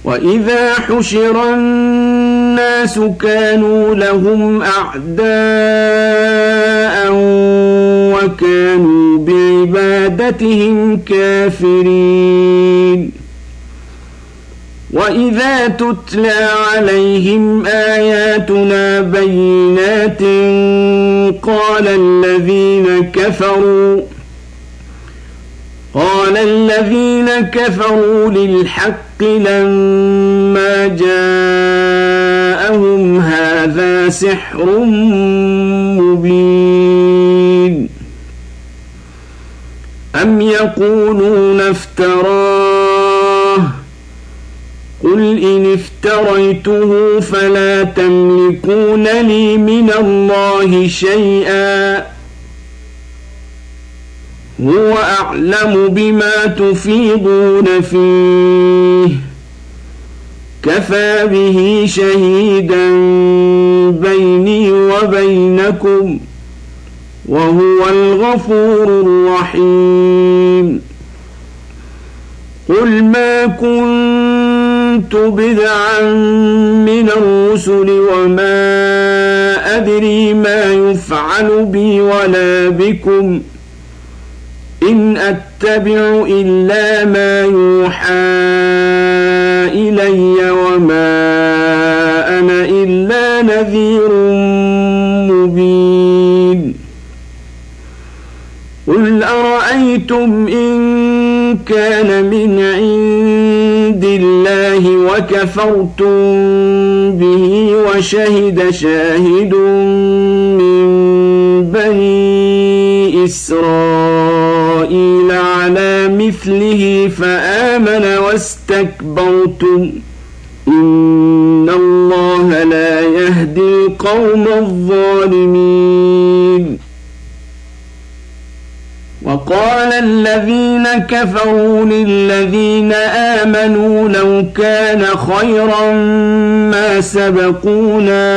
وإذا حشر الناس كانوا لهم أعداء وكانوا بعبادتهم كافرين وإذا تتلى عليهم آياتنا بينات قال الذين كفروا للحق لما جاءهم هذا سحر مبين أم يقولون افتراه قل إن افتريته فلا تملكون لي من الله شيئا هو أعلم بما تفيضون فيه كفى به شهيدا بيني وبينكم وهو الغفور الرحيم قل ما كنت بدعا من الرسل وما أدري ما يفعل بي ولا بكم إن أتبع إلا ما يوحى إلي وما أنا إلا نذير مبين قل أرأيتم إن كان من عند الله وكفرتم به وشهد شاهد من بني إسرائيل على مثله فآمن واستكبرتم إن الله لا يهدي القوم الظالمين وقال الذين كفروا للذين آمنوا لو كان خيرا ما سبقونا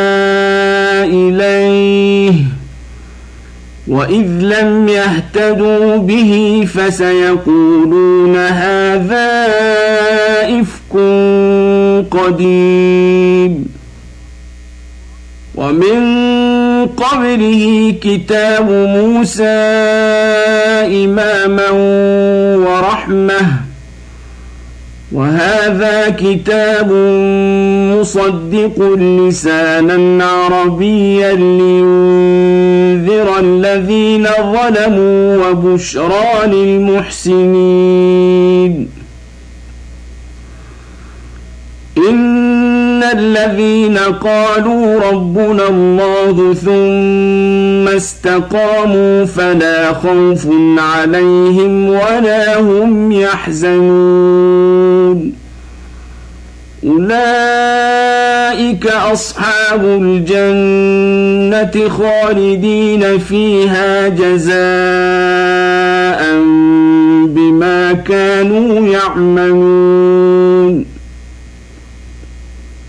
إليه وإذ لم يهتدوا به فسيقولون هذا إفك قديم ومن قبله كتاب موسى إماما ورحمة وهذا كتاب مصدق لسانا عربيا لينذر الذين ظلموا وبشرى للمحسنين إن الذين قالوا ربنا الله ثم استقاموا فلا خوف عليهم ولا هم يحزنون أولئك أصحاب الجنة خالدين فيها جزاء بما كانوا يعملون